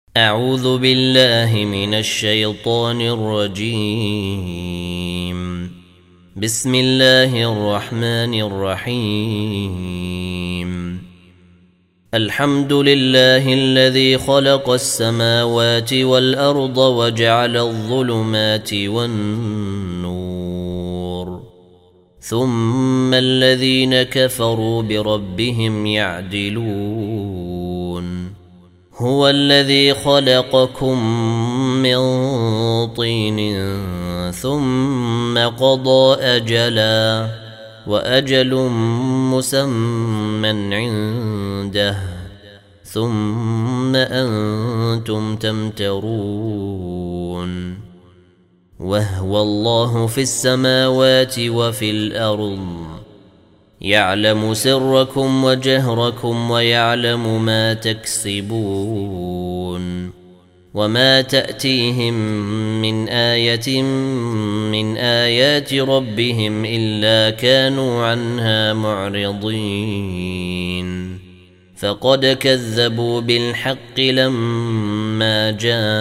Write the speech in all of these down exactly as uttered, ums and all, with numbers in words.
أعوذ بالله من الشيطان الرجيم. بسم الله الرحمن الرحيم. الحمد لله الذي خلق السماوات والأرض وجعل الظلمات والنور، ثم الذين كفروا بربهم يعدلون. هو الذي خلقكم من طين ثم قضى أجلا وأجل مسمى عنده ثم أنتم تمترون. وهو الله في السماوات وفي الأرض، يعلم سركم وجهركم ويعلم ما تكسبون. وما تأتيهم من آية من آيات ربهم إلا كانوا عنها معرضين. فقد كذبوا بالحق لما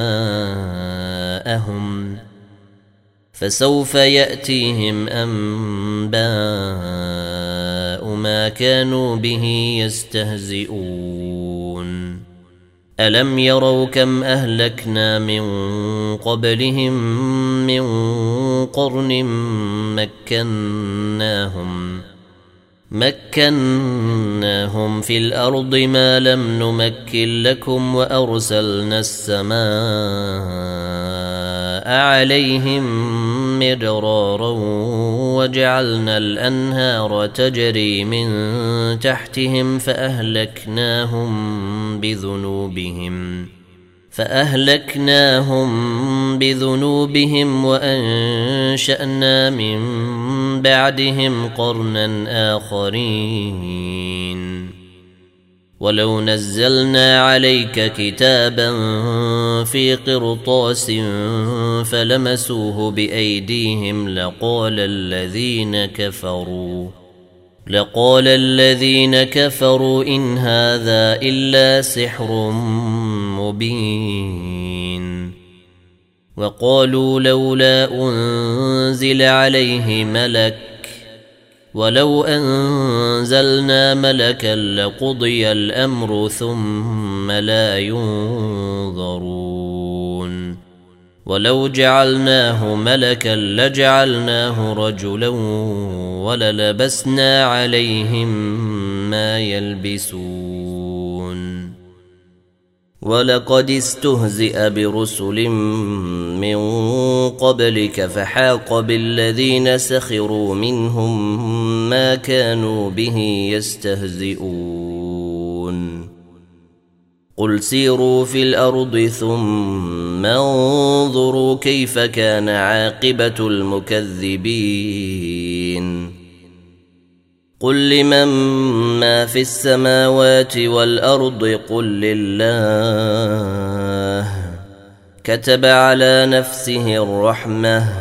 جاءهم، فسوف يأتيهم أنباء ما كانوا به يستهزئون. ألم يروا كم أهلكنا من قبلهم من قرن مكناهم مكناهم في الأرض ما لم نمكن لكم، وأرسلنا السماء عليهم مدرارا وجعلنا الأنهار تجري من تحتهم فأهلكناهم بذنوبهم فأهلكناهم بذنوبهم وأنشأنا من بعدهم قرنا آخرين. ولو نزلنا عليك كتابا في قرطاس فلمسوه بأيديهم لقال الذين كفروا لقال الذين كفروا إن هذا إلا سحر مبين. وقالوا لولا أنزل عليه ملك، ولو أنزلنا ملكا لقضي الأمر ثم لا ينظرون. ولو جعلناه ملكا لجعلناه رجلا وللبسنا عليهم ما يلبسون. ولقد استهزئ برسل من قبلك فحاق بالذين سخروا منهم ما كانوا به يستهزئون. قل سيروا في الأرض ثم انظروا كيف كان عاقبة المكذبين. قل لمن ما في السماوات والأرض قل لله. كتب على نفسه الرحمة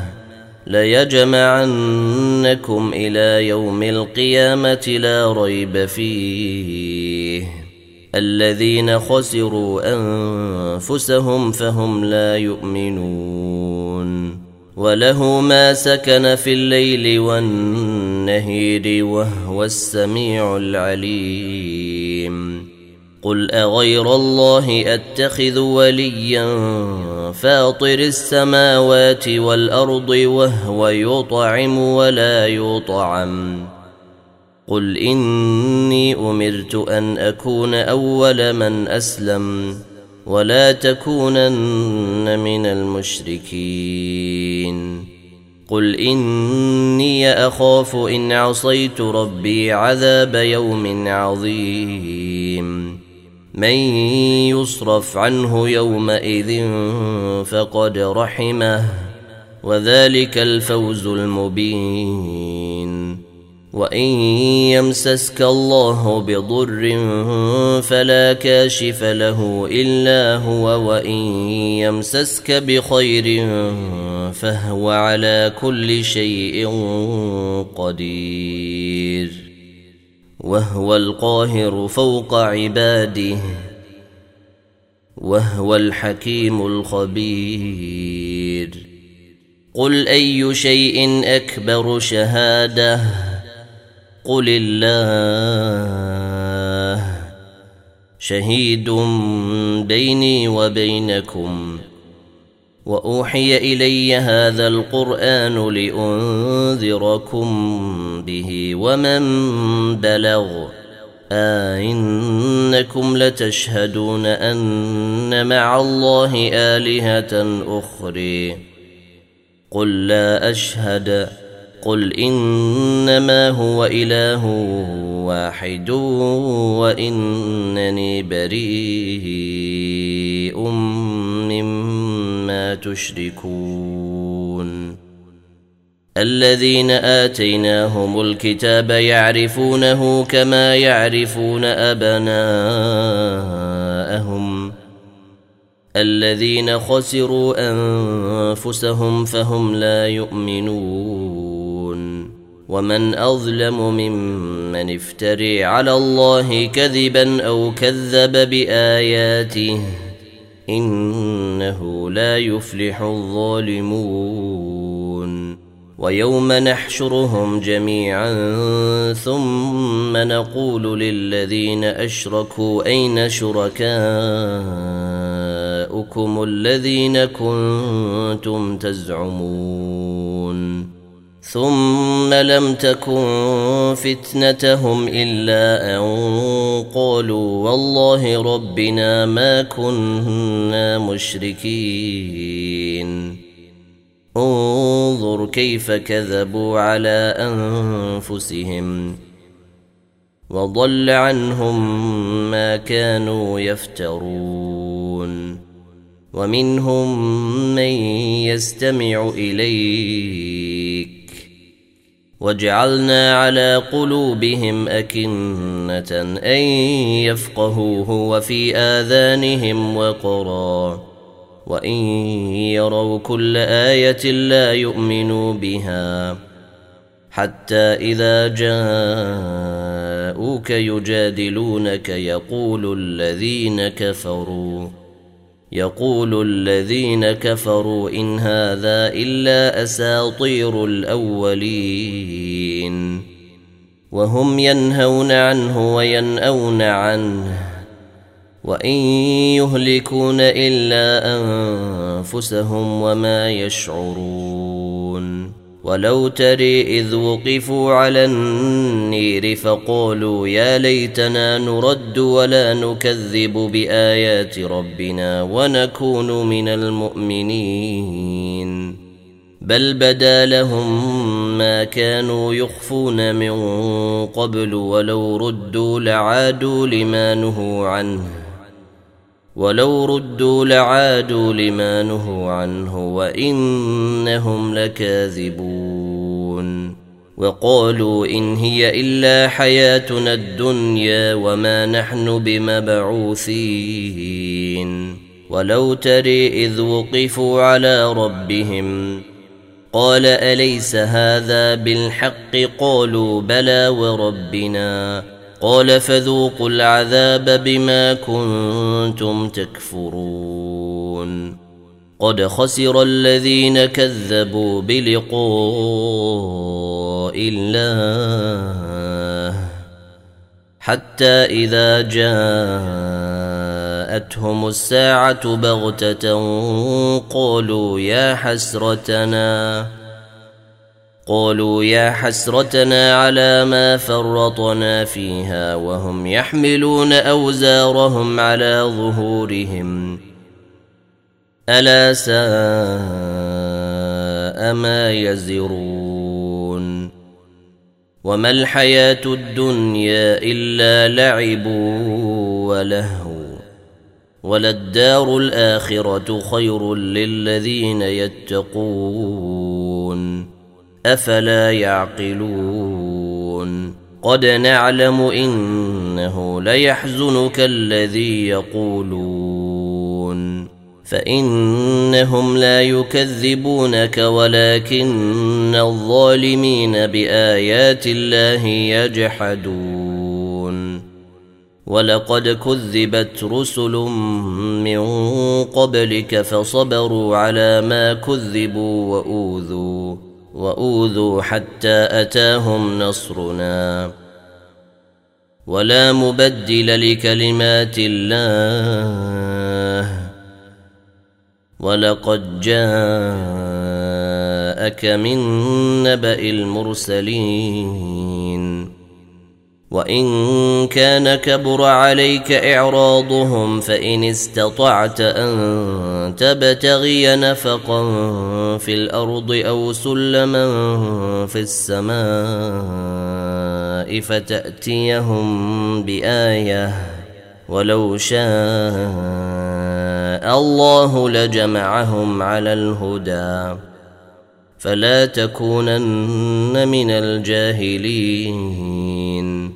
ليجمعنكم إلى يوم القيامة لا ريب فيه. الذين خسروا أنفسهم فهم لا يؤمنون. وله ما سكن في الليل والنهير وهو السميع العليم. قل أغير الله أتخذ وليا فاطر السماوات والأرض وهو يطعم ولا يطعم. قل إني أمرت أن أكون أول من أسلم ولا تكونن من المشركين. قل إني أخاف إن عصيت ربي عذاب يوم عظيم. من يصرف عنه يومئذ فقد رحمه وذلك الفوز المبين. وإن يمسسك الله بضر فلا كاشف له إلا هو، وإن يمسسك بخير فهو على كل شيء قدير. وهو القاهر فوق عباده وهو الحكيم الخبير. قل أي شيء أكبر شهادة قل الله شهيد بيني وبينكم وأوحي إلي هذا القرآن لأنذركم به ومن بلغ أئنكم لتشهدون أن مع الله آلهة أخرى قل لا أشهد قل إنما هو إله واحد وإنني بريء مما تشركون. الذين آتيناهم الكتاب يعرفونه كما يعرفون أبناءهم الذين خسروا أنفسهم فهم لا يؤمنون. ومن أظلم ممن افتري على الله كذبا أو كذب بآياته إنه لا يفلح الظالمون. ويوم نحشرهم جميعا ثم نقول للذين أشركوا أين شركاؤكم الذين كنتم تزعمون ثم لم تكن فتنتهم إلا أن قالوا والله ربنا ما كنا مشركين. انظر كيف كذبوا على أنفسهم وضل عنهم ما كانوا يفترون. ومنهم من يستمع إليك وجعلنا على قلوبهم أكنة أن يفقهوه وفي آذانهم وقرا وإن يروا كل آية لا يؤمنوا بها حتى إذا جاءوك يجادلونك يقول الذين كفروا يقول الذين كفروا إن هذا إلا أساطير الأولين وهم ينهون عنه وينأون عنه وإن يهلكون إلا أنفسهم وما يشعرون. ولو تري إذ وقفوا على النير فقالوا يا ليتنا نرد ولا نكذب بآيات ربنا ونكون من المؤمنين بل بدا لهم ما كانوا يخفون من قبل ولو ردوا لعادوا لما نهوا عنه ولو ردوا لعادوا لما نهوا عنه وإنهم لكاذبون. وقالوا إن هي إلا حياتنا الدنيا وما نحن بمبعوثين. ولو تري إذ وقفوا على ربهم قال أليس هذا بالحق قالوا بلى وربنا قال فذوقوا العذاب بما كنتم تكفرون. قد خسر الذين كذبوا بلقاء الله حتى إذا جاءتهم الساعة بغتة قالوا يا حسرتنا قالوا يا حسرتنا على ما فرطنا فيها وهم يحملون أوزارهم على ظهورهم ألا ساء ما يزرون. وما الحياة الدنيا إلا لعب ولهو وللدار الآخرة خير للذين يتقون أفلا يعقلون. قد نعلم إنه ليحزنك الذي يقولون فإنهم لا يكذبونك ولكن الظالمين بآيات الله يجحدون. ولقد كذبت رسل من قبلك فصبروا على ما كذبوا وأوذوا وأوذوا حتى أتاهم نصرنا ولا مبدل لكلمات الله ولقد جاءك من نبأ المرسلين وإن كان كبر عليك إعراضهم فإن استطعت أن تبتغي نفقا في الأرض أو سلما في السماء فتأتيهم بآية ولو شاء الله لجمعهم على الهدى فلا تكونن من الجاهلين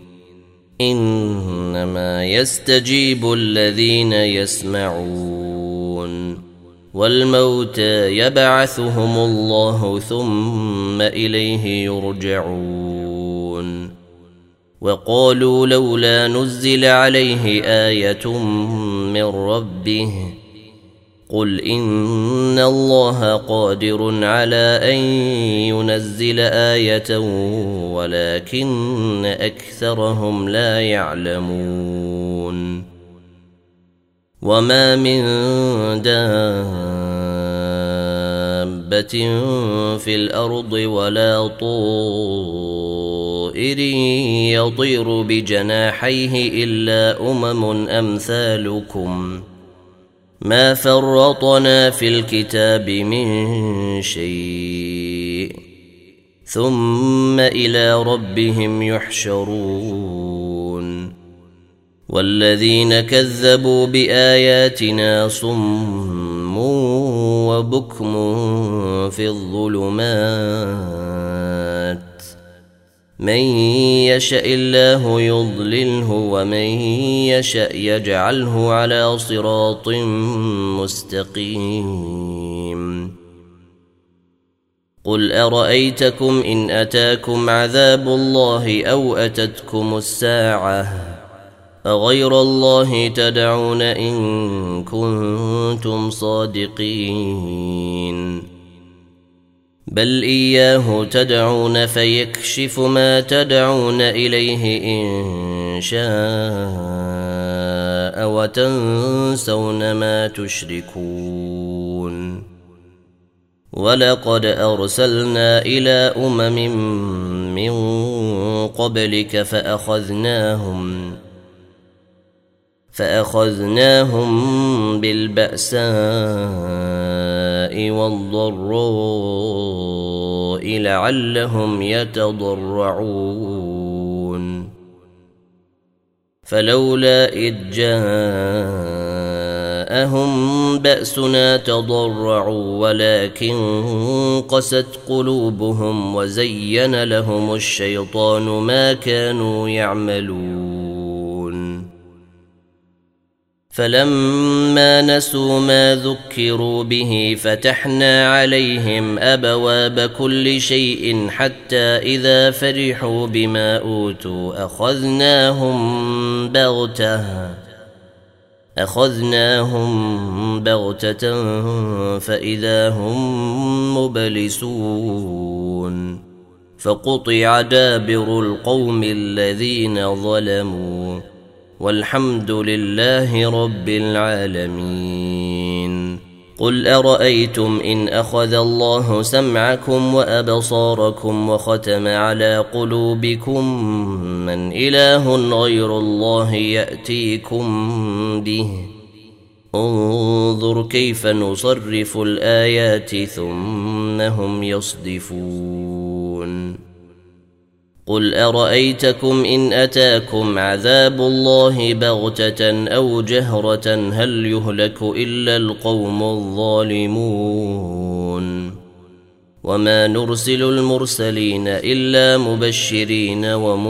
إنما يستجيب الذين يسمعون والموتى يبعثهم الله ثم إليه يرجعون وقالوا لولا نزل عليه آية من ربه قل إن الله قادر على أن ينزل آية ولكن أكثرهم لا يعلمون وما من دابة في الأرض ولا طائر يطير بجناحيه إلا أمم أمثالكم ما فرطنا في الكتاب من شيء ثم إلى ربهم يحشرون والذين كذبوا بآياتنا صم وبكم في الظلمات من يشاء الله يضلله ومن يشاء يجعله على صراط مستقيم قل أرأيتكم إن أتاكم عذاب الله أو أتتكم الساعة أغير الله تدعون إن كنتم صادقين بل إياه تدعون فيكشف ما تدعون إليه إن شاء وتنسون ما تشركون ولقد أرسلنا إلى أمم من قبلك فأخذناهم فأخذناهم بالبأساء والضراء لعلهم يتضرعون فلولا إذ جاءهم بأسنا تضرعوا ولكن قست قلوبهم وزين لهم الشيطان ما كانوا يعملون فلما نسوا ما ذكروا به فتحنا عليهم أبواب كل شيء حتى إذا فرحوا بما أوتوا أخذناهم بغتة أخذناهم بغتة فإذا هم مبلسون فقطع دابر القوم الذين ظلموا والحمد لله رب العالمين قل أرأيتم إن أخذ الله سمعكم وأبصاركم وختم على قلوبكم من إله غير الله يأتيكم به انظر كيف نصرف الآيات ثم هم يصدفون قل أرأيتكم إن أتاكم عذاب الله بغتة أو جهرة هل يهلك إلا القوم الظالمون وما نرسل المرسلين إلا مبشرين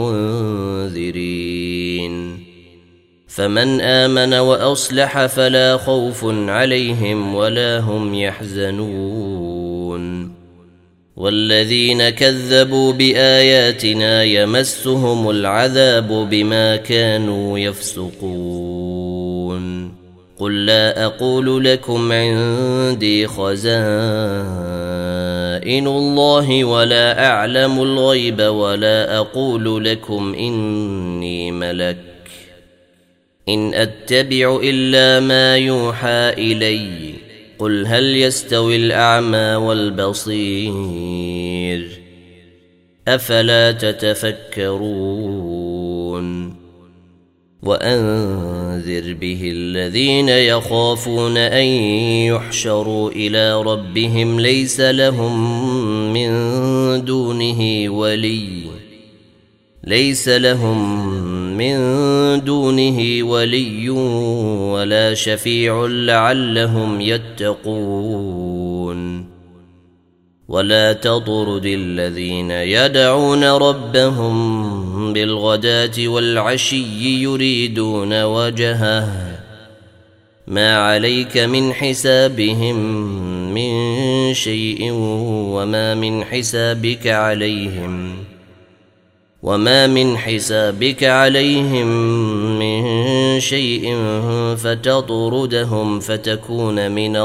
ومنذرين فمن آمن وأصلح فلا خوف عليهم ولا هم يحزنون والذين كذبوا بآياتنا يمسهم العذاب بما كانوا يفسقون قل لا أقول لكم عندي خزائن الله ولا أعلم الغيب ولا أقول لكم إني ملك إن أتبع إلا ما يوحى إلي قل هل يستوي الأعمى والبصير أفلا تتفكرون وأنذر به الذين يخافون أن يحشروا إلى ربهم ليس لهم من دونه ولي ليس لهم من دونه ولي ولا شفيع لعلهم يتقون ولا تطرد الذين يدعون ربهم بالغداة والعشي يريدون وجهه ما عليك من حسابهم من شيء وما من حسابك عليهم وما من حسابك عليهم من شيء فتطردهم فتكون من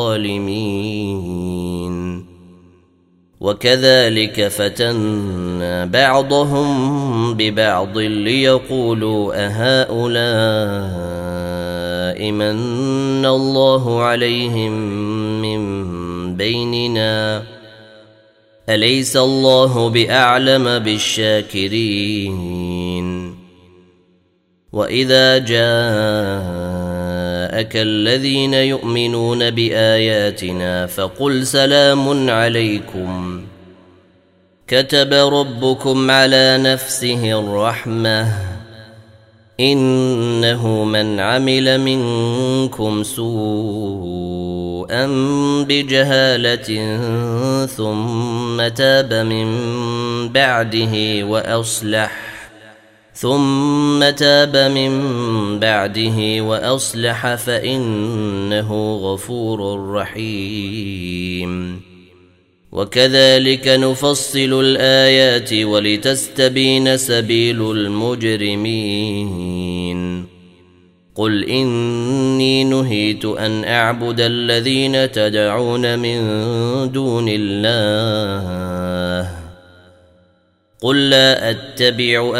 الظالمين وكذلك فتنا بعضهم ببعض ليقولوا أهؤلاء من الله عليهم من بيننا أليس الله بأعلم بالشاكرين وإذا جاءك الذين يؤمنون بآياتنا فقل سلام عليكم كتب ربكم على نفسه الرحمة إنه من عمل منكم سوءا بجهالة ثم تاب من بعده وأصلح ثم تاب من بعده وأصلح فإنه غفور رحيم وكذلك نفصل الآيات ولتستبين سبيل المجرمين قل إني نهيت أن أعبد الذين تدعون من دون الله قل لا أتبع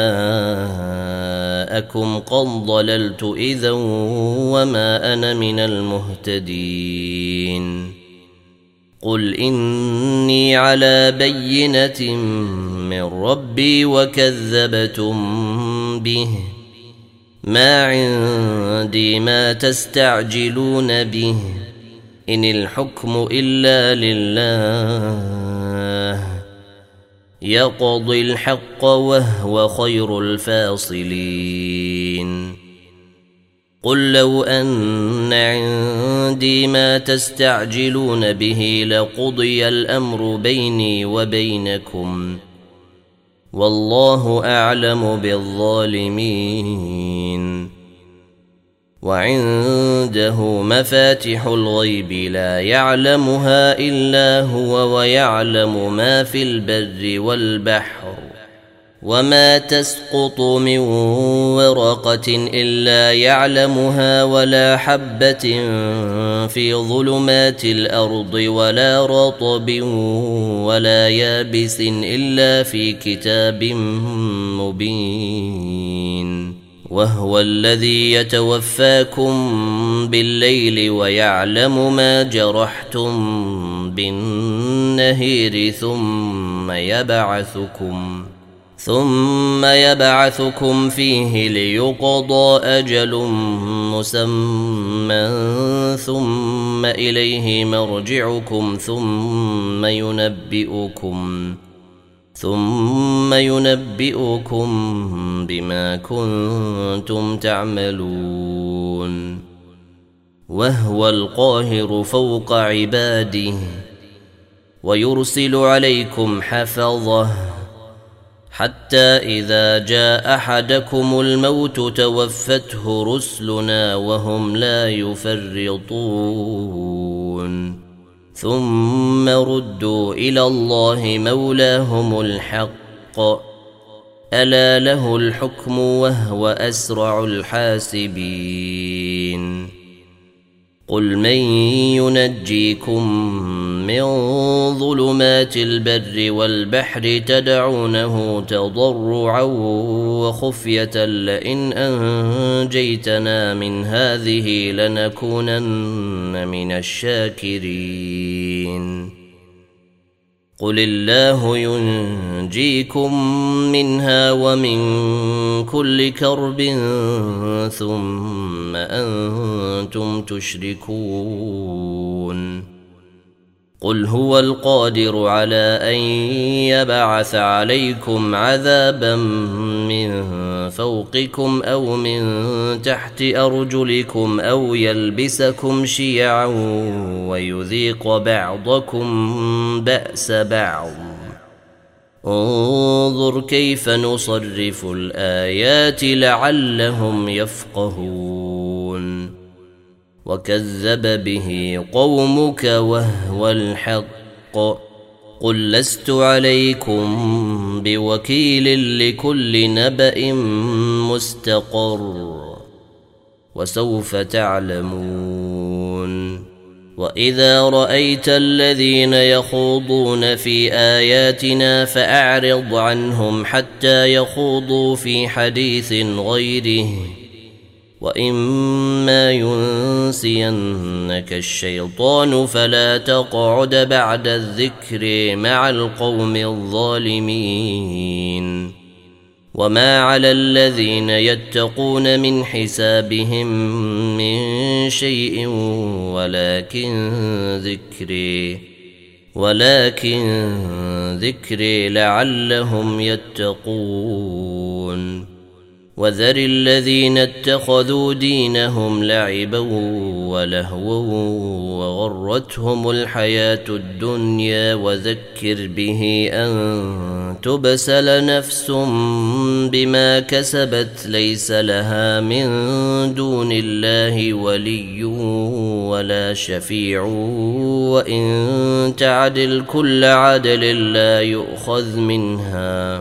أهواءكم قد ضللت إذا وما أنا من المهتدين قل إني على بينة من ربي وكذبتم به ما عندي ما تستعجلون به إن الحكم إلا لله يقضي الحق وهو خير الفاصلين قل لو أن عندي ما تستعجلون به لقضي الأمر بيني وبينكم والله أعلم بالظالمين وعنده مفاتح الغيب لا يعلمها إلا هو ويعلم ما في البر والبحر وما تسقط من ورقة إلا يعلمها ولا حبة في ظلمات الأرض ولا رطب ولا يابس إلا في كتاب مبين وهو الذي يتوفاكم بالليل ويعلم ما جرحتم بالنهار ثم يبعثكم ثم يبعثكم فيه ليقضى أجل مسمى ثم إليه مرجعكم ثم ينبئكم ثم ينبئكم بما كنتم تعملون وهو القاهر فوق عباده ويرسل عليكم حفظه حتى إذا جاء أحدكم الموت توفته رسلنا وهم لا يفرطون ثم ردوا إلى الله مولاهم الحق ألا له الحكم وهو أسرع الحاسبين قل من ينجيكم من ظلمات البر والبحر تدعونه تضرعا وخفية لئن أنجيتنا من هذه لنكونن من الشاكرين قل الله ينجيكم منها ومن كل كرب ثم أنتم تشركون قل هو القادر على أن يبعث عليكم عذابا من فوقكم أو من تحت أرجلكم أو يلبسكم شيعا ويذيق بعضكم بأس بعض انظر كيف نصرف الآيات لعلهم يفقهون وكذب به قومك وهو الحق قل لست عليكم بوكيل لكل نبأ مستقر وسوف تعلمون وإذا رأيت الذين يخوضون في آياتنا فأعرض عنهم حتى يخوضوا في حديث غيره وإما ينسينك الشيطان فلا تقعد بعد الذكر مع القوم الظالمين وما على الذين يتقون من حسابهم من شيء ولكن ذكري ولكن ذكري لعلهم يتقون وذر الذين اتخذوا دينهم لعبا ولهوا وغرتهم الحياة الدنيا وذكر به أن تبسل نفس بما كسبت ليس لها من دون الله ولي ولا شفيع وإن تعدل كل عدل لا يؤخذ منها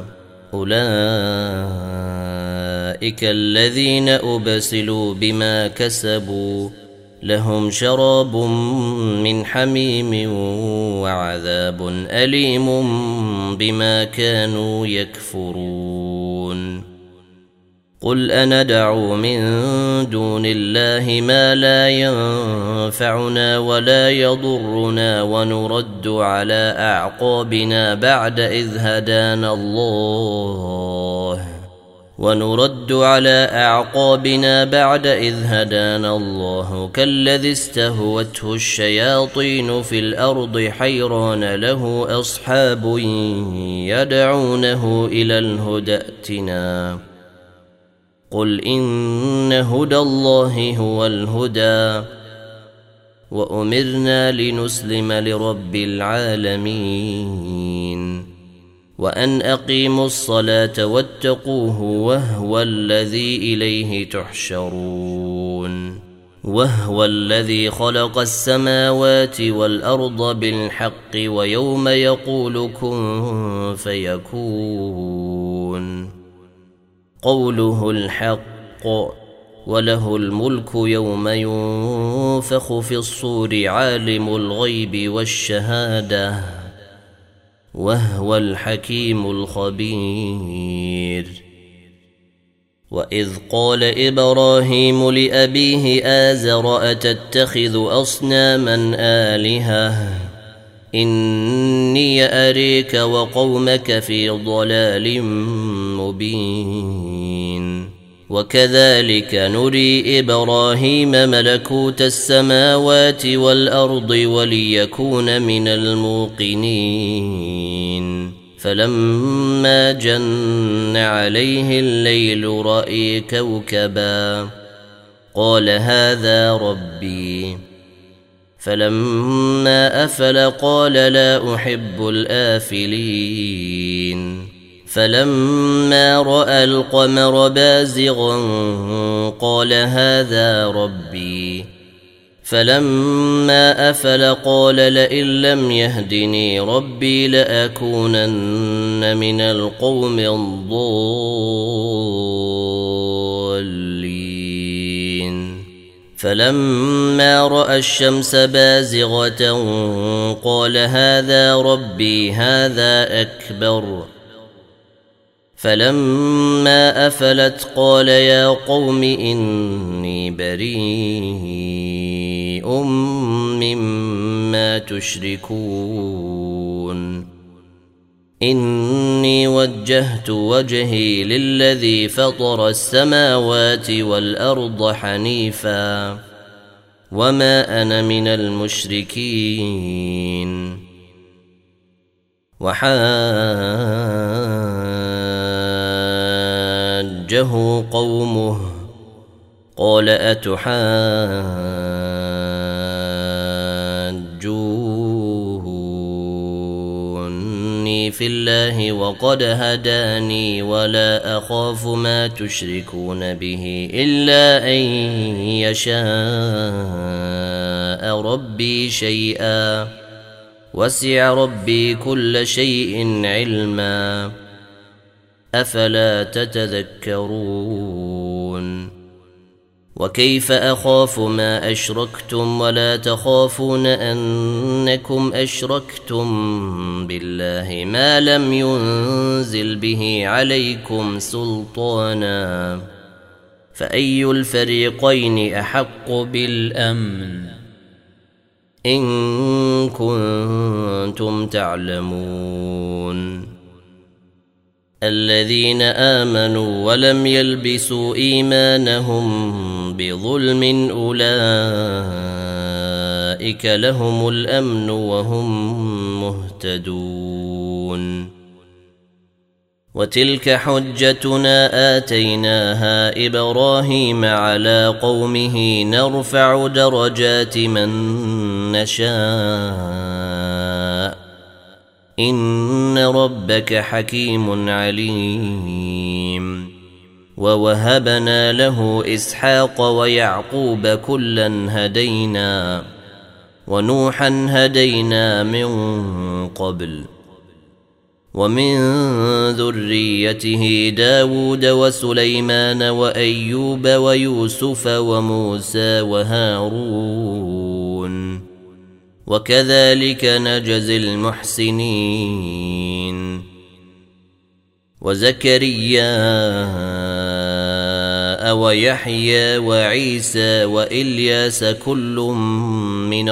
أولئك الذين أبسلوا بما كسبوا لهم شراب من حميم وعذاب أليم بما كانوا يكفرون قل أندعو من دون الله ما لا ينفعنا ولا يضرنا ونرد على أعقابنا بعد إذ هدانا الله ونرد على أعقابنا بعد إذ هدانا الله كالذي استهوته الشياطين في الأرض حيران له أصحاب يدعونه إلى الهدى ائتنا قل إن هدى الله هو الهدى وأمرنا لنسلم لرب العالمين وأن أقيموا الصلاة واتقوه وهو الذي إليه تحشرون وهو الذي خلق السماوات والأرض بالحق ويوم يقول كن فيكون قوله الحق وله الملك يوم ينفخ في الصور عالم الغيب والشهادة وهو الحكيم الخبير وإذ قال إبراهيم لأبيه آزر أتتخذ أصناما آلهة إني أريك وقومك في ضلال مبين وكذلك نري إبراهيم ملكوت السماوات والأرض وليكون من الموقنين فلما جن عليه الليل رأى كوكبا قال هذا ربي فلما أفل قال لا أحب الآفلين فلما رأى القمر بازغا قال هذا ربي فلما أفل قال لئن لم يهدني ربي لأكونن من القوم الضالين. فلما رأى الشمس بازغة قال هذا ربي هذا أكبر. فلما أفلت قال يا قوم إني بريء مما تشركون إني وجهت وجهي للذي فطر السماوات والأرض حنيفا وما أنا من المشركين. وحاجه قومه قال أتحاجوني في الله وقد هداني ولا أخاف ما تشركون به إلا أن يشاء ربي شيئا وسع ربي كل شيء علما أفلا تتذكرون. وكيف أخاف ما أشركتم ولا تخافون أنكم أشركتم بالله ما لم ينزل به عليكم سلطانا فأي الفريقين أحق بالأمن إن كنتم تعلمون. الذين آمنوا ولم يلبسوا إيمانهم بظلم أولئك لهم الأمن وهم مهتدون. وتلك حجتنا آتيناها إبراهيم على قومه نرفع درجات من نشاء إن ربك حكيم عليم. ووهبنا له إسحاق ويعقوب كلا هدينا ونوحا هدينا من قبل ومن ذريته داود وسليمان وأيوب ويوسف وموسى وهارون وكذلك نجزي المحسنين. وزكريا ويحيى وعيسى وإلياس كل من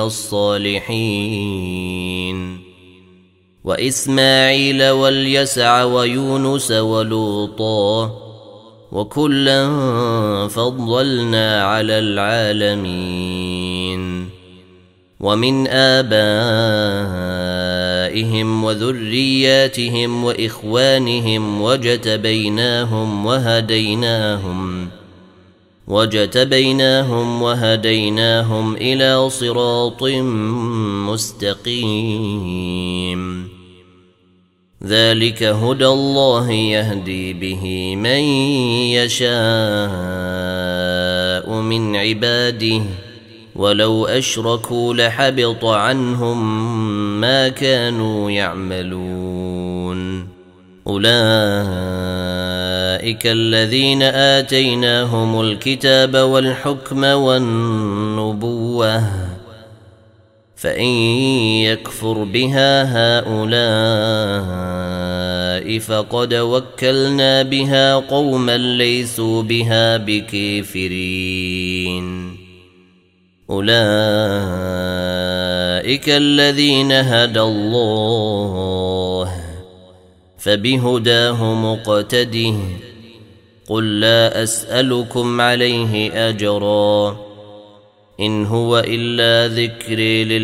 الصالحين وإسماعيل واليسع ويونس ولوطا وكلا فضلنا على العالمين. ومن آبائهم وذرياتهم وإخوانهم وجتبيناهم وهديناهم وجتبيناهم وهديناهم إلى صراط مستقيم. ذلك هدى الله يهدي به من يشاء من عباده ولو أشركوا لحبط عنهم ما كانوا يعملون. أولئك الذين آتيناهم الكتاب والحكم والنبوة فإن يكفر بها هؤلاء فقد وكلنا بها قوما ليسوا بها بكافرين. أولئك الذين هدى الله فبهداه مقتده قل لا أسألكم عليه أجرا إن هو إلا ذكر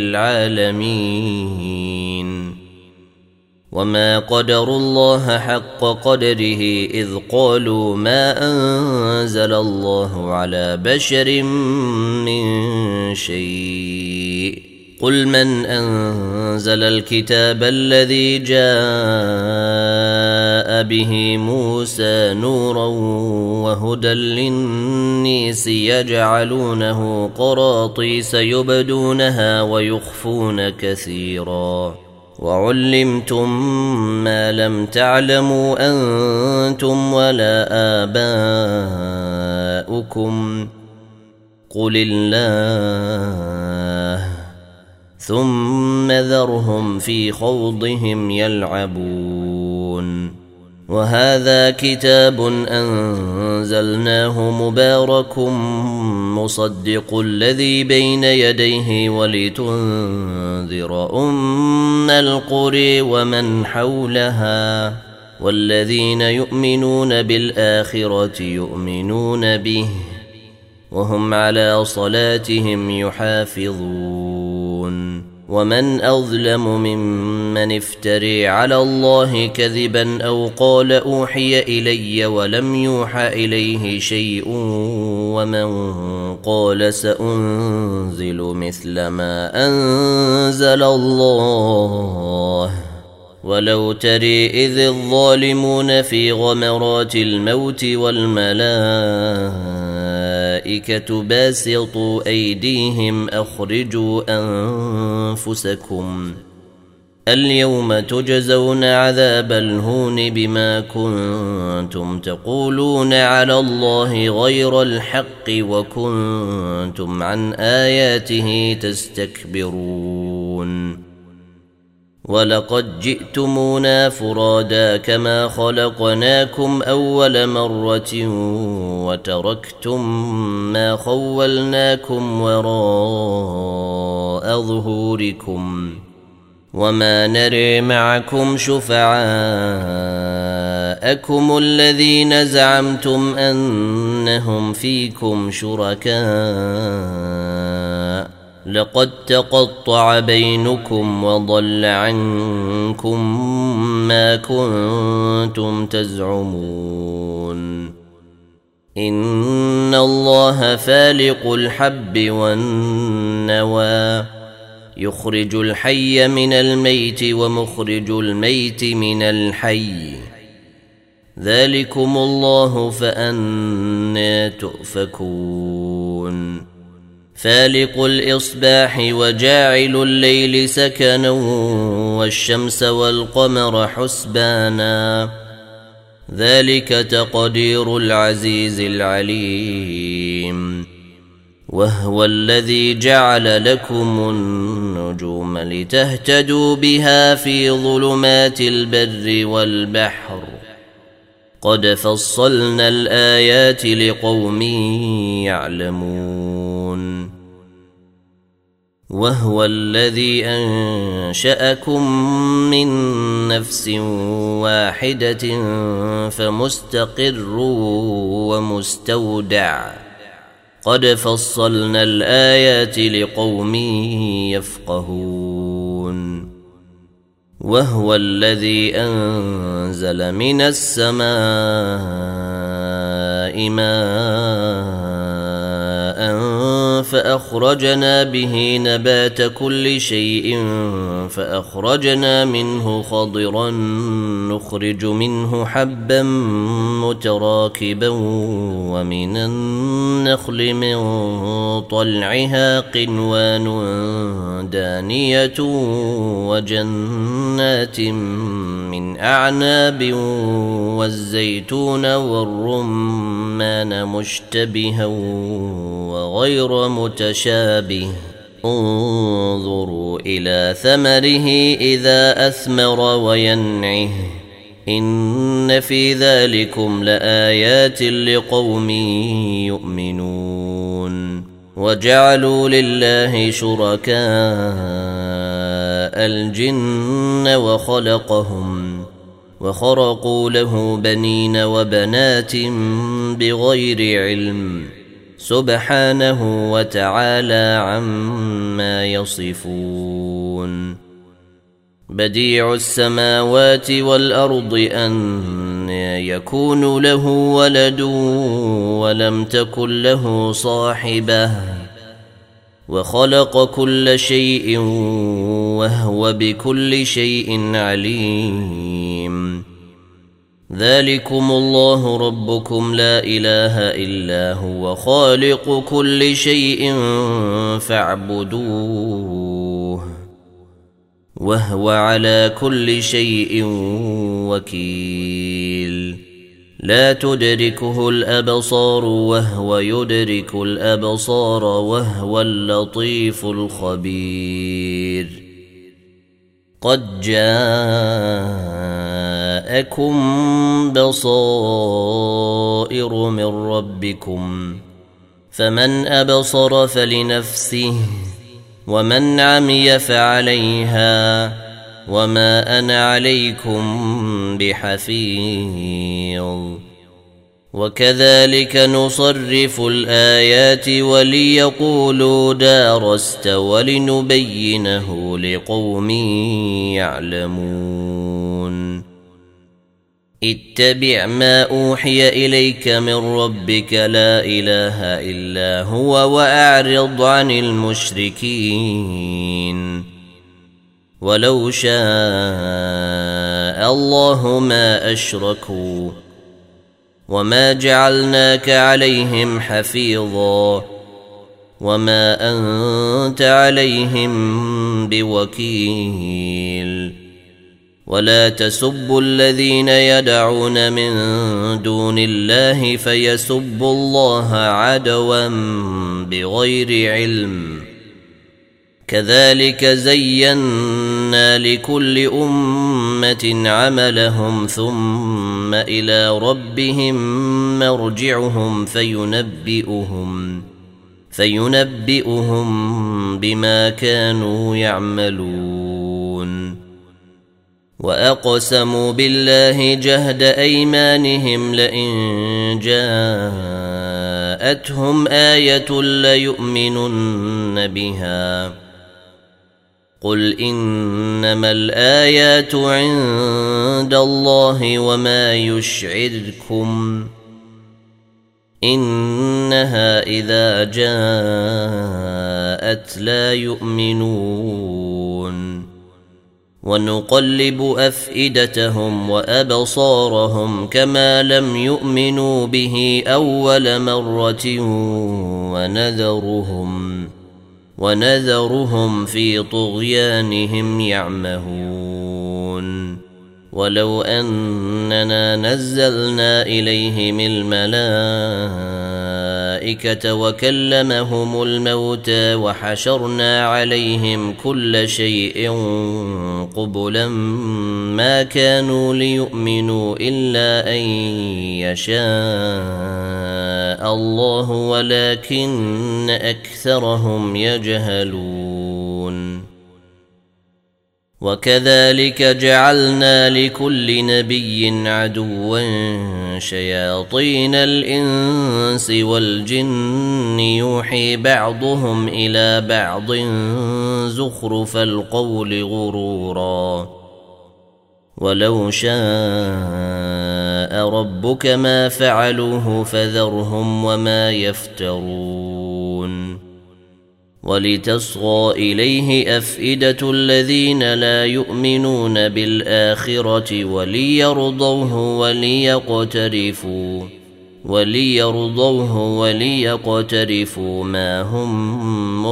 للعالمين. وما قدروا الله حق قدره إذ قالوا ما أنزل الله على بشر من شيء قل من أنزل الكتاب الذي جاء أوحى به موسى نورا وهدى للناس يجعلونه قراطيس يبدونها ويخفون كثيرا وعلمتم ما لم تعلموا أنتم ولا آباؤكم قل الله ثم ذرهم في خوضهم يلعبون وهذا كتاب أنزلناه مبارك مصدق الذي بين يديه ولتنذر أم القرى ومن حولها والذين يؤمنون بالآخرة يؤمنون به وهم على صلاتهم يحافظون ومن أظلم ممن افتري على الله كذبا أو قال أوحي إلي ولم يوحى إليه شيء ومن قال سأنزل مثل ما أنزل الله ولو تري إذ الظالمون في غمرات الموت والملائكة باسطوا أيديهم أخرجوا أنفسكم اليوم تجزون عذاب الهون بما كنتم تقولون على الله غير الحق وكنتم عن آياته تستكبرون ولقد جئتمونا فرادا كما خلقناكم أول مرة وتركتم ما خولناكم وراء ظهوركم وما نري معكم شفعاءكم الذين زعمتم أنهم فيكم شركاء لقد تقطع بينكم وضل عنكم ما كنتم تزعمون إن الله فالق الحب والنوى يخرج الحي من الميت ومخرج الميت من الحي ذلكم الله فأنى تؤفكون فالق الإصباح وجاعل الليل سكنا والشمس والقمر حسبانا ذلك تقدير العزيز العليم وهو الذي جعل لكم النجوم لتهتدوا بها في ظلمات البر والبحر قد فصلنا الآيات لقوم يعلمون وهو الذي أنشأكم من نفس واحدة فمستقر ومستودع قد فصلنا الآيات لقوم يفقهون وهو الذي أنزل من السماء ماء فأخرجنا به نبات كل شيء فأخرجنا منه خضرا نخرج منه حبا متراكبا ومن النخل من طلعها قنوان دانية وجنات من أعناب والزيتون والرمان مشتبها وغير متشابه انظروا إلى ثمره إذا أثمر وينعه إن في ذلكم لآيات لقوم يؤمنون وجعلوا لله شركاء الجن وخلقهم وخرقوا له بنين وبنات بغير علم سبحانه وتعالى عما يصفون بديع السماوات والأرض أن يكون له ولد ولم تكن له صاحبة وخلق كل شيء وهو بكل شيء عليم ذلكم الله ربكم لا إله إلا هو خالق كل شيء فاعبدوه وهو على كل شيء وكيل لا تدركه الأبصار وهو يدرك الأبصار وهو اللطيف الخبير قد جاءكم بصائر من ربكم فمن أبصر فلنفسه ومن عمي فعليها وما أنا عليكم بحفيظ وكذلك نصرف الآيات وليقولوا دارست ولنبينه لقوم يعلمون اتبع ما أوحي إليك من ربك لا إله إلا هو وأعرض عن المشركين ولو شاء الله ما أشركوا وما جعلناك عليهم حفيظا وما أنت عليهم بوكيل ولا تسبوا الذين يدعون من دون الله فيسبوا الله عدوا بغير علم كذلك زينا لكل أمة عملهم ثم إلى ربهم مرجعهم فينبئهم فينبئهم بما كانوا يعملون وأقسموا بالله جهد أيمانهم لئن جاءتهم آية ليؤمنن بها قل إنما الآيات عند الله وما يشعركم إنها إذا جاءت لا يؤمنون ونقلب أفئدتهم وأبصارهم كما لم يؤمنوا به أول مرة ونذرهم ونذرهم في طغيانهم يعمهون ولو أننا نزلنا إليهم الملائكة وكلمهم الموتى وحشرنا عليهم كل شيء قبلا ما كانوا ليؤمنوا إلا أن يشاء الله ولكن أكثرهم يجهلون وكذلك جعلنا لكل نبي عدوا شياطين الإنس والجن يوحي بعضهم إلى بعض زخرف القول غرورا ولو شاء ربك ما فعلوه فذرهم وما يفترون ولتصغى إليه أفئدة الذين لا يؤمنون بالآخرة وليرضوه وليقترفوا وليرضوه وليقترفوا ما هم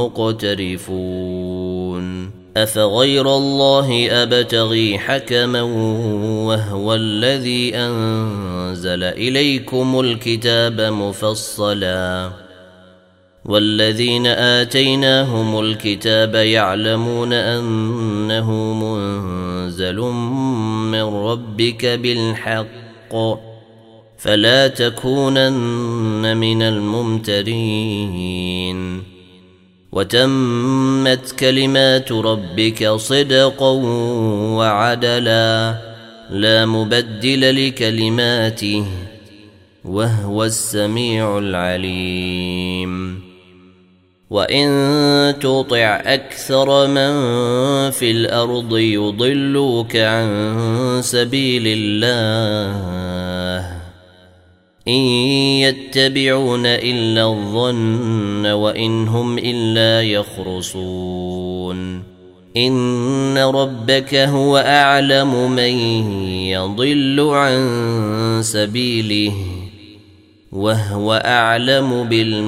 مقترفون أفغير الله أبتغي حكما وهو الذي أنزل إليكم الكتاب مفصلا والذين آتيناهم الكتاب يعلمون أنه منزل من ربك بالحق فلا تكونن من الممترين وتمت كلمات ربك صدقا وعدلا لا مبدل لكلماته وهو السميع العليم وإن تطع أكثر من في الأرض يضلوك عن سبيل الله إن يتبعون إلا الظن وإن هم إلا يخرصون إن ربك هو أعلم من يضل عن سبيله وهو أعلم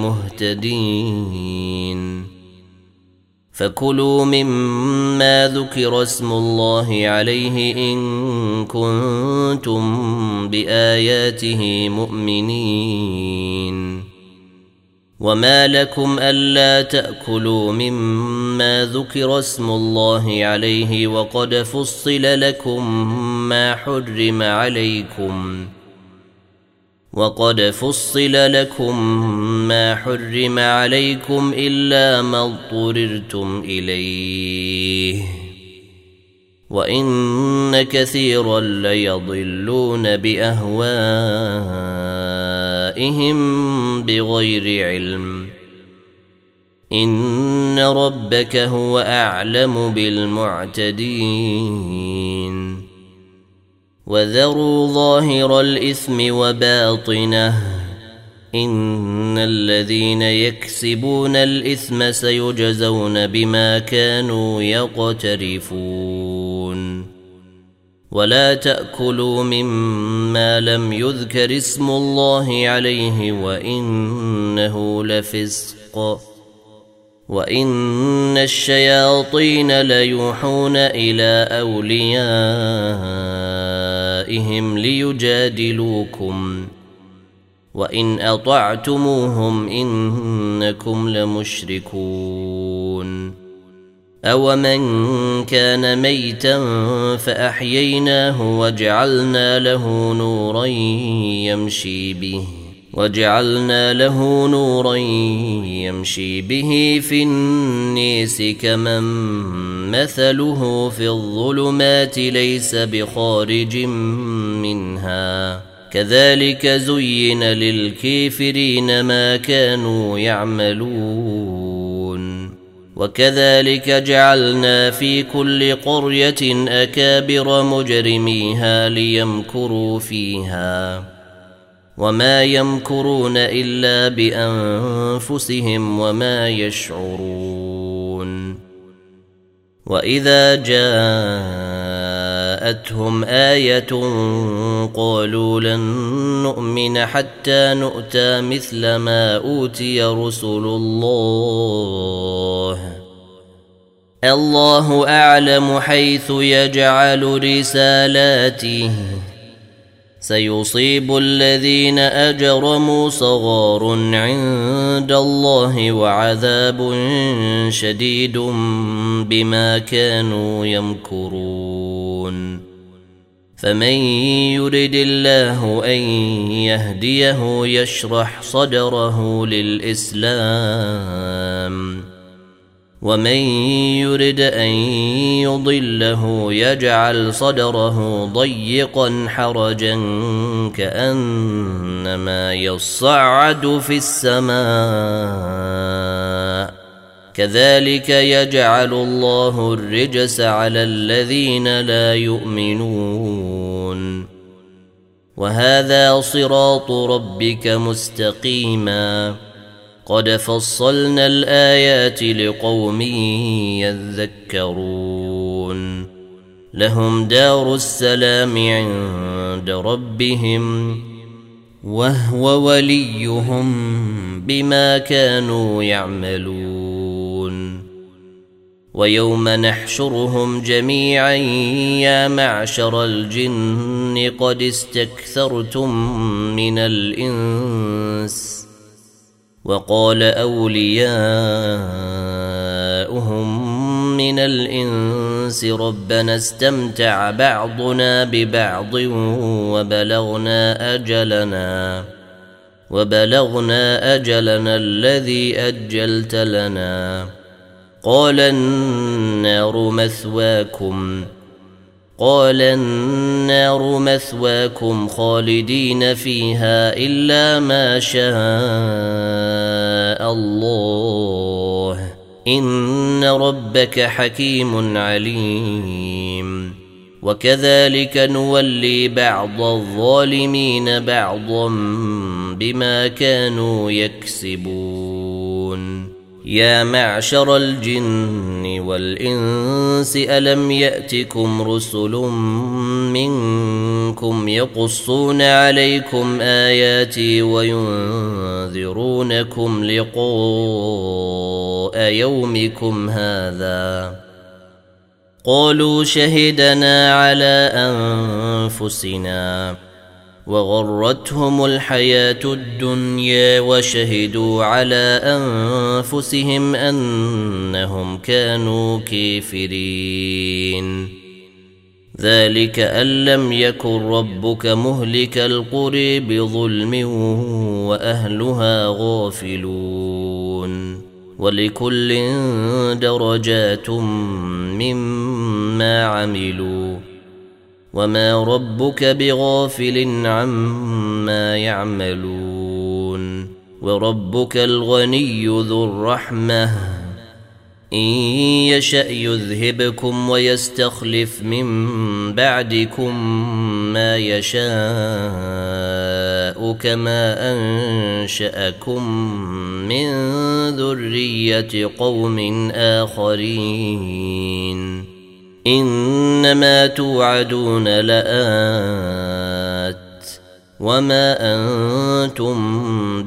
بالمهتدين فكلوا مما ذكر اسم الله عليه إن كنتم بآياته مؤمنين وما لكم ألا تأكلوا مما ذكر اسم الله عليه وقد فصل لكم ما حرم عليكم وقد فصل لكم ما حرم عليكم إلا ما اضطررتم إليه وإن كثيرا ليضلون بأهوائهم بغير علم إن ربك هو أعلم بالمعتدين وذروا ظاهر الإثم وباطنه إن الذين يكسبون الإثم سيجزون بما كانوا يقترفون ولا تأكلوا مما لم يذكر اسم الله عليه وإنه لفسق وإن الشياطين ليوحون إلى أوليائهم ليجادلوكم وإن أطعتموهم إنكم لمشركون أومن كان ميتا فأحييناه وجعلنا له نورا يمشي به وجعلنا له نورا يمشي به في النيس كمن مثله في الظلمات ليس بخارج منها كذلك زين للكافرين ما كانوا يعملون وكذلك جعلنا في كل قرية أكابر مجرميها ليمكروا فيها وما يمكرون إلا بأنفسهم وما يشعرون وإذا جاءتهم آية قالوا لن نؤمن حتى نؤتى مثل ما أوتي رسل الله الله أعلم حيث يجعل رسالاته سيصيب الذين أجرموا صغار عند الله وعذاب شديد بما كانوا يمكرون فمن يرد الله أن يهديه يشرح صدره للإسلام ومن يرد أن يضله يجعل صدره ضيقا حرجا كأنما يصعد في السماء كذلك يجعل الله الرجس على الذين لا يؤمنون وهذا صراط ربك مستقيما قد فصلنا الآيات لقوم يذكرون لهم دار السلام عند ربهم وهو وليهم بما كانوا يعملون ويوم نحشرهم جميعا يا معشر الجن قد استكثرتم من الإنس وقال أولياؤهم من الإنس ربنا استمتع بعضنا ببعض وبلغنا أجلنا وبلغنا أجلنا الذي أجلت لنا قال النار مثواكم قال النار مثواكم خالدين فيها إلا ما شاء الله إن ربك حكيم عليم وكذلك نولي بعض الظالمين بعضا بما كانوا يكسبون يا معشر الجن والإنس ألم يأتكم رسل منكم يقصون عليكم آياتي وينذرونكم لقاء يومكم هذا قالوا شهدنا على أنفسنا وغرتهم الحياة الدنيا وشهدوا على أنفسهم أنهم كانوا كافرين ذلك أن لم يكن ربك مهلك القرى بظلم وأهلها غافلون ولكل درجات مما عملوا وما ربك بغافل عما يعملون وربك الغني ذو الرحمة إن يشأ يذهبكم ويستخلف من بعدكم ما يشاء كما أنشأكم من ذرية قوم آخرين إنما توعدون لآت وما أنتم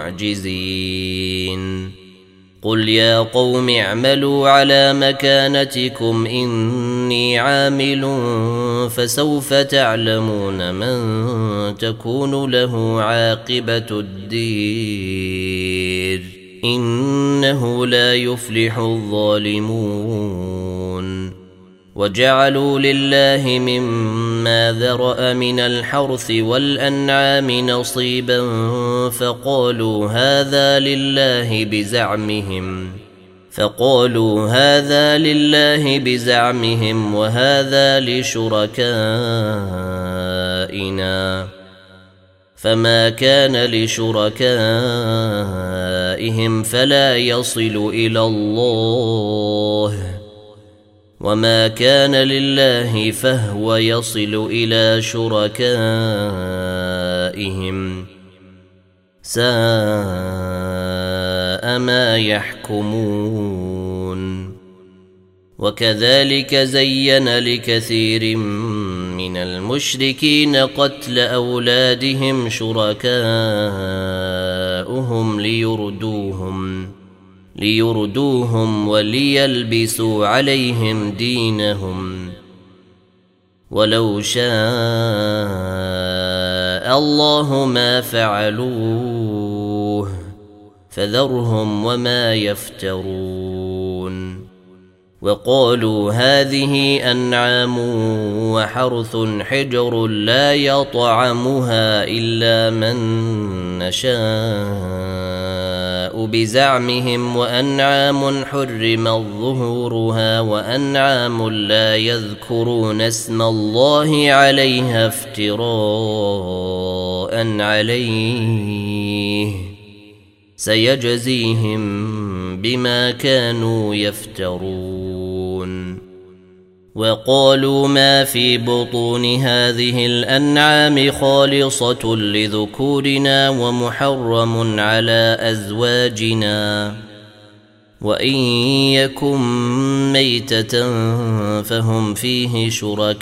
بمعجزين قل يا قوم اعملوا على مكانتكم إني عامل فسوف تعلمون من تكون له عاقبة الدير إنه لا يفلح الظالمون وجعلوا لله مما ذرأ من الحرث والأنعام نصيبا فقالوا هذا لله بزعمهم فقالوا هذا لله بزعمهم وهذا لشركائنا فما كان لشركائهم فلا يصل إلى الله وما كان لله فهو يصل إلى شركائهم ساء ما يحكمون وكذلك زين لكثير من المشركين قتل أولادهم شركاؤهم ليردوهم ليردوهم وليلبسوا عليهم دينهم ولو شاء الله ما فعلوه فذرهم وما يفترون وقالوا هذه أنعام وحرث حجر لا يطعمها إلا من نشاء بزعمهم وأنعام حرمت ظهورها وأنعام لا يذكرون اسم الله عليها افتراء عليه سيجزيهم بما كانوا يفترون وقالوا ما في بطون هذه الأنعام خالصة لذكورنا ومحرم على أزواجنا وإن يكن ميتة فهم فيه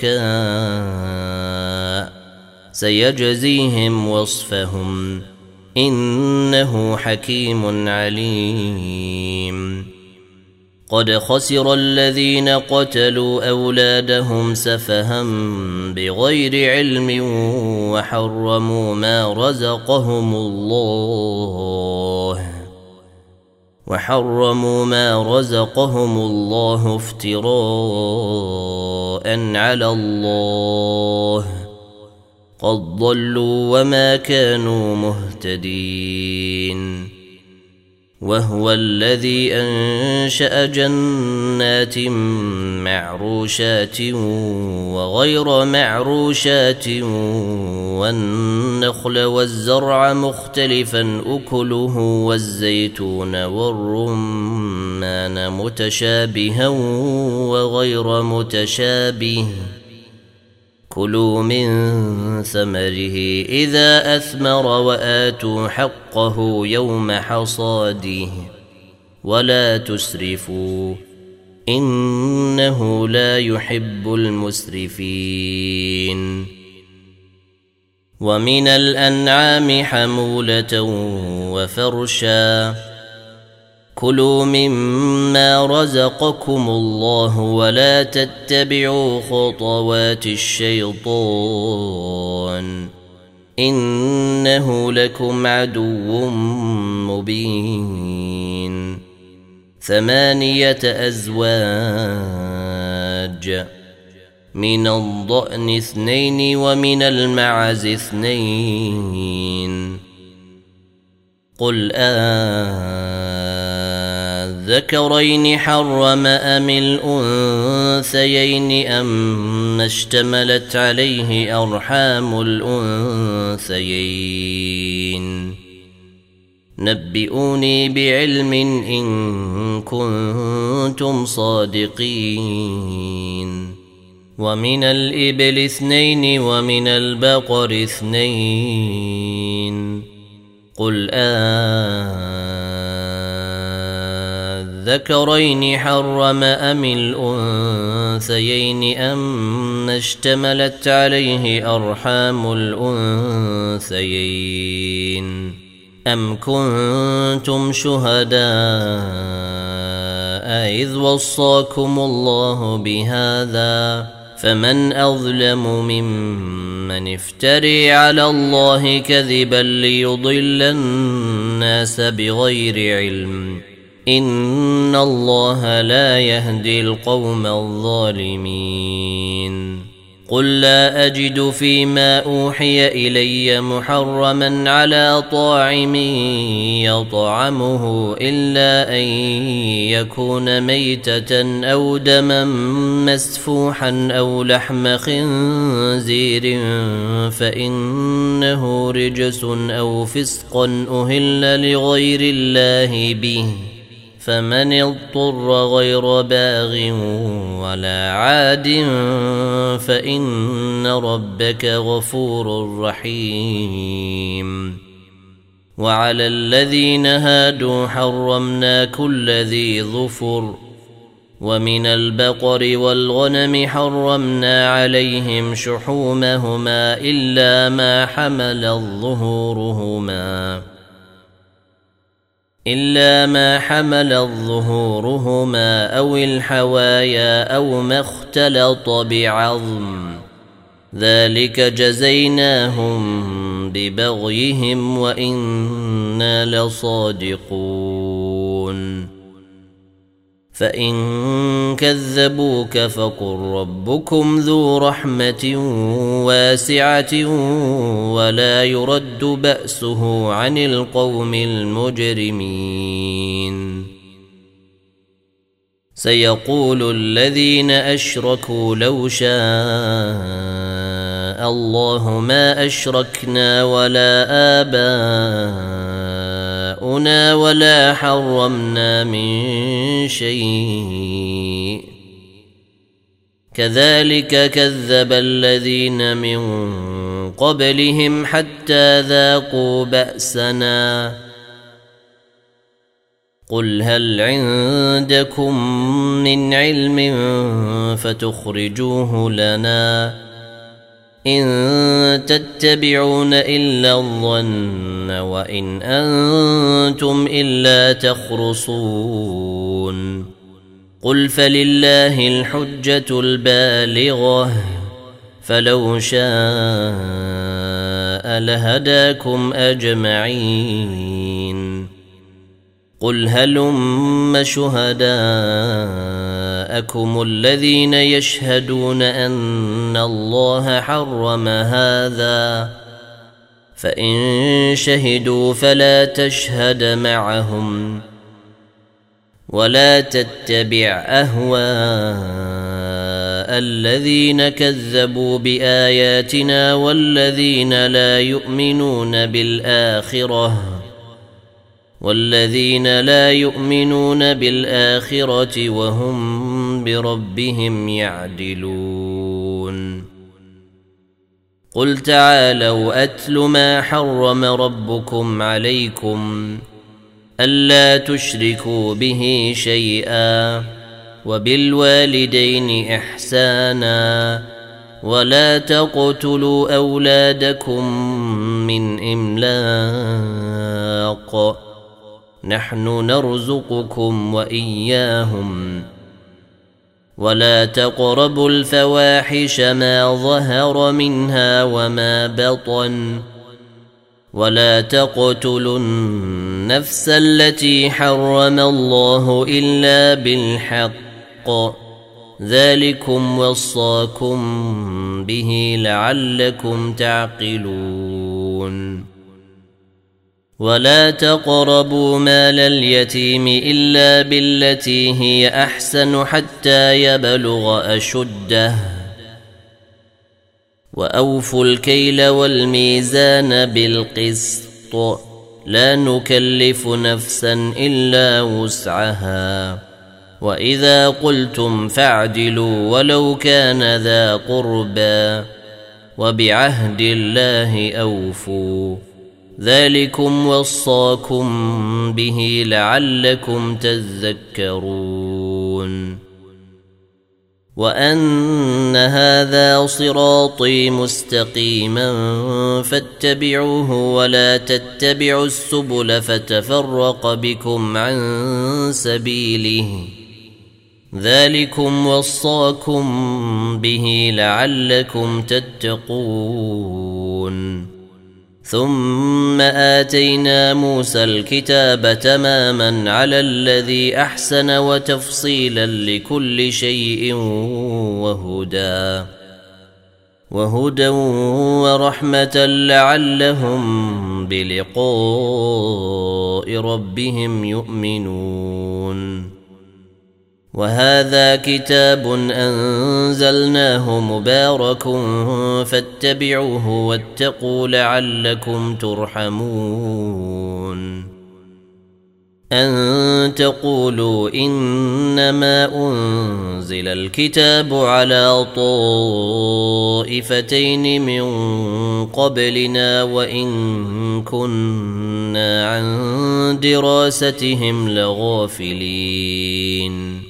شركاء سيجزيهم وصفهم إنه حكيم عليم قد خسر الذين قتلوا أولادهم سفها بغير علم وحرموا ما رزقهم الله وحرموا ما رزقهم الله افتراء على الله قد ضلوا وما كانوا مهتدين وهو الذي أنشأ جنات معروشات وغير معروشات والنخل والزرع مختلفا أكله والزيتون والرمان متشابها وغير متشابه كلوا من ثمره إذا أثمر وآتوا حقه يوم حصاده ولا تسرفوا إنه لا يحب المسرفين. ومن الأنعام حمولة وفرشا كلوا مما رزقكم الله ولا تتبعوا خطوات الشيطان إنه لكم عدو مبين. ثمانية أزواج من الضأن اثنين ومن المعز اثنين قل آذكرين حرم أم الأنثيين أم اشتملت عليه أرحام الأنثيين نبئوني بعلم إن كنتم صادقين. ومن الإبل اثنين ومن البقر اثنين قل آذكرين حرم أم الأنثيين أم اشتملت عليه أرحام الأنثيين أم كنتم شهداء إذ وصاكم الله بهذا فمن أظلم ممن افتري على الله كذبا ليضل الناس بغير علم إن الله لا يهدي القوم الظالمين. قل لا أجد فيما أوحي إلي محرما على طاعم يطعمه إلا أن يكون ميتة أو دما مسفوحا أو لحم خنزير فإنه رجس أو فسقا أهل لغير الله به فمن اضطر غير باغ ولا عاد فإن ربك غفور رحيم. وعلى الذين هادوا حرمنا كل ذي ظفر ومن البقر والغنم حرمنا عليهم شحومهما إلا ما حملت ظهورهما إلا ما حملت ظهورهما أو الحوايا أو ما اختلط بعظم ذلك جزيناهم ببغيهم وإنا لصادقون. فإن كذبوك فقل ربكم ذو رحمة واسعة ولا يرد بأسه عن القوم المجرمين. سيقول الذين أشركوا لو شاء الله ما أشركنا ولا آباؤنا ولا حرمنا من شيء كذلك كذب الذين من قبلهم حتى ذاقوا بأسنا. قل هل عندكم من علم فتخرجوه لنا إن تتبعون إلا الظن وإن أنتم إلا تخرصون. قل فلله الحجة البالغة فلو شاء لهداكم أجمعين. قل هلم شهداءكم الذين يشهدون أن الله حرم هذا فإن شهدوا فلا تشهد معهم ولا تتبع أهواء الذين كذبوا بآياتنا والذين لا يؤمنون بالآخرة والذين لا يؤمنون بالآخرة وهم بربهم يعدلون. قل تعالوا أتل ما حرم ربكم عليكم ألا تشركوا به شيئا وبالوالدين إحسانا ولا تقتلوا أولادكم من إملاق نحن نرزقكم وإياهم ولا تقربوا الفواحش ما ظهر منها وما بطن ولا تقتلوا النفس التي حرم الله إلا بالحق ذلكم وصاكم به لعلكم تعقلون ولا تقربوا مال اليتيم إلا بالتي هي أحسن حتى يبلغ أشده وأوفوا الكيل والميزان بالقسط لا نكلف نفسا إلا وسعها وإذا قلتم فاعدلوا ولو كان ذا قربى وبعهد الله أوفوا ذلكم وصاكم به لعلكم تذكرون وأن هذا صراطي مستقيما فاتبعوه ولا تتبعوا السبل فتفرق بكم عن سبيله ذلكم وصاكم به لعلكم تتقون ثم آتينا موسى الكتاب تماما على الذي أحسن وتفصيلا لكل شيء وهدى وهدى ورحمة لعلهم بلقاء ربهم يؤمنون وهذا كتاب أنزلناه مبارك فاتبعوه واتقوا لعلكم ترحمون أن تقولوا إنما أنزل الكتاب على طائفتين من قبلنا وإن كنا عن دراستهم لغافلين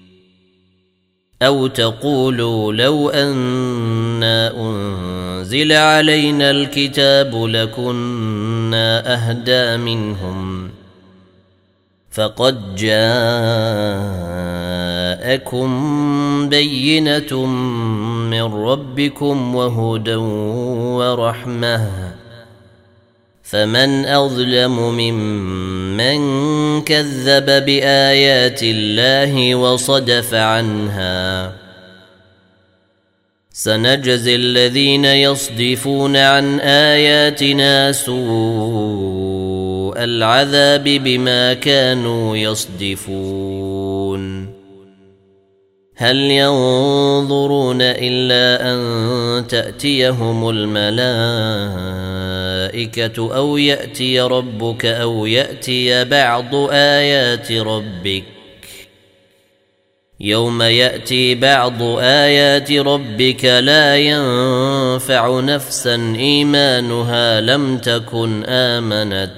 أو تقولوا لو أنا أنزل علينا الكتاب لكنا أهدى منهم فقد جاءكم بينة من ربكم وهدى ورحمة فمن أظلم ممن كذب بآيات الله وصدف عنها سنجزي الذين يصدفون عن آياتنا سوء العذاب بما كانوا يصدفون هل ينظرون إلا أن تأتيهم الملائكة أو يأتي ربك أو يأتي بعض آيات ربك يوم يأتي بعض آيات ربك لا ينفع نفسا إيمانها لم تكن آمنت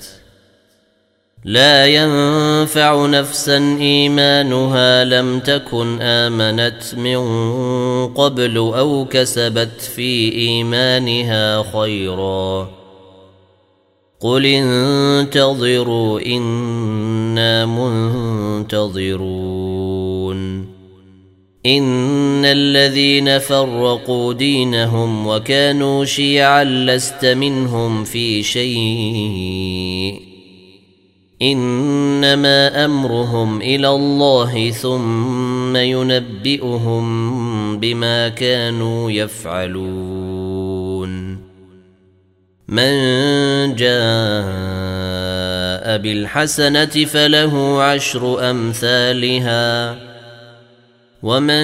لا ينفع نفسا إيمانها لم تكن آمنت من قبل أو كسبت في إيمانها خيرا قل انتظروا إنا منتظرون إن الذين فرقوا دينهم وكانوا شيعا لست منهم في شيء إنما أمرهم إلى الله ثم ينبئهم بما كانوا يفعلون من جاء بالحسنة فله عشر أمثالها ومن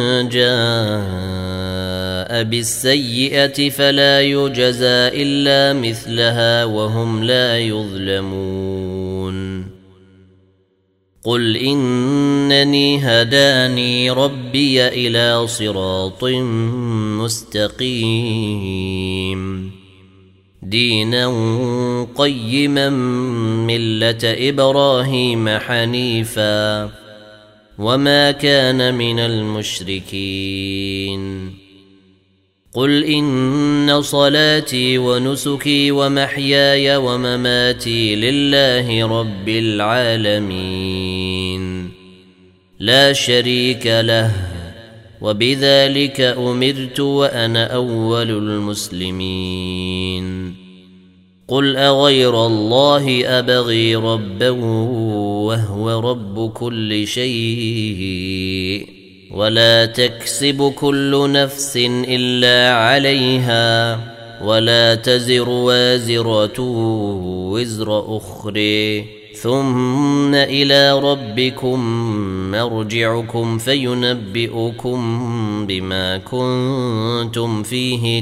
جاء بالسيئة فلا يجزى إلا مثلها وهم لا يظلمون قل إنني هداني ربي إلى صراط مستقيم دينا قيما ملة إبراهيم حنيفا وما كان من المشركين قل إن صلاتي ونسكي ومحياي ومماتي لله رب العالمين لا شريك له وبذلك أمرت وأنا أول المسلمين قل أغير الله أبغي ربا وهو رب كل شيء ولا تكسب كل نفس إلا عليها ولا تزر وازرة وزر أخرى ثم إلى ربكم مرجعكم فينبئكم بما كنتم فيه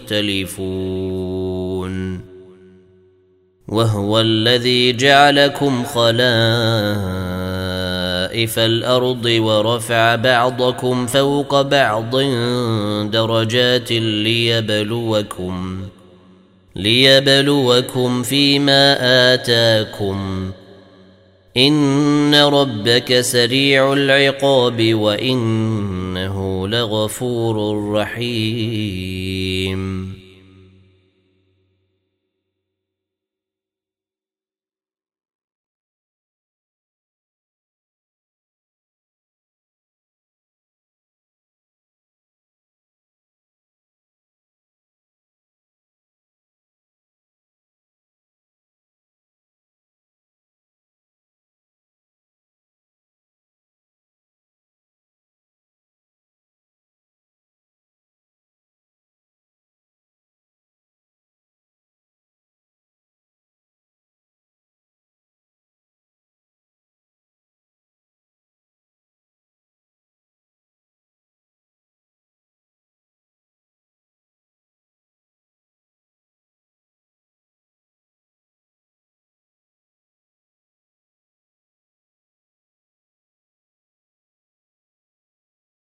تختلفون وهو الذي جعلكم خلائف الأرض ورفع بعضكم فوق بعض درجات ليبلوكم ليبلوكم فيما آتاكم إن ربك سريع العقاب وإنه لغفور رحيم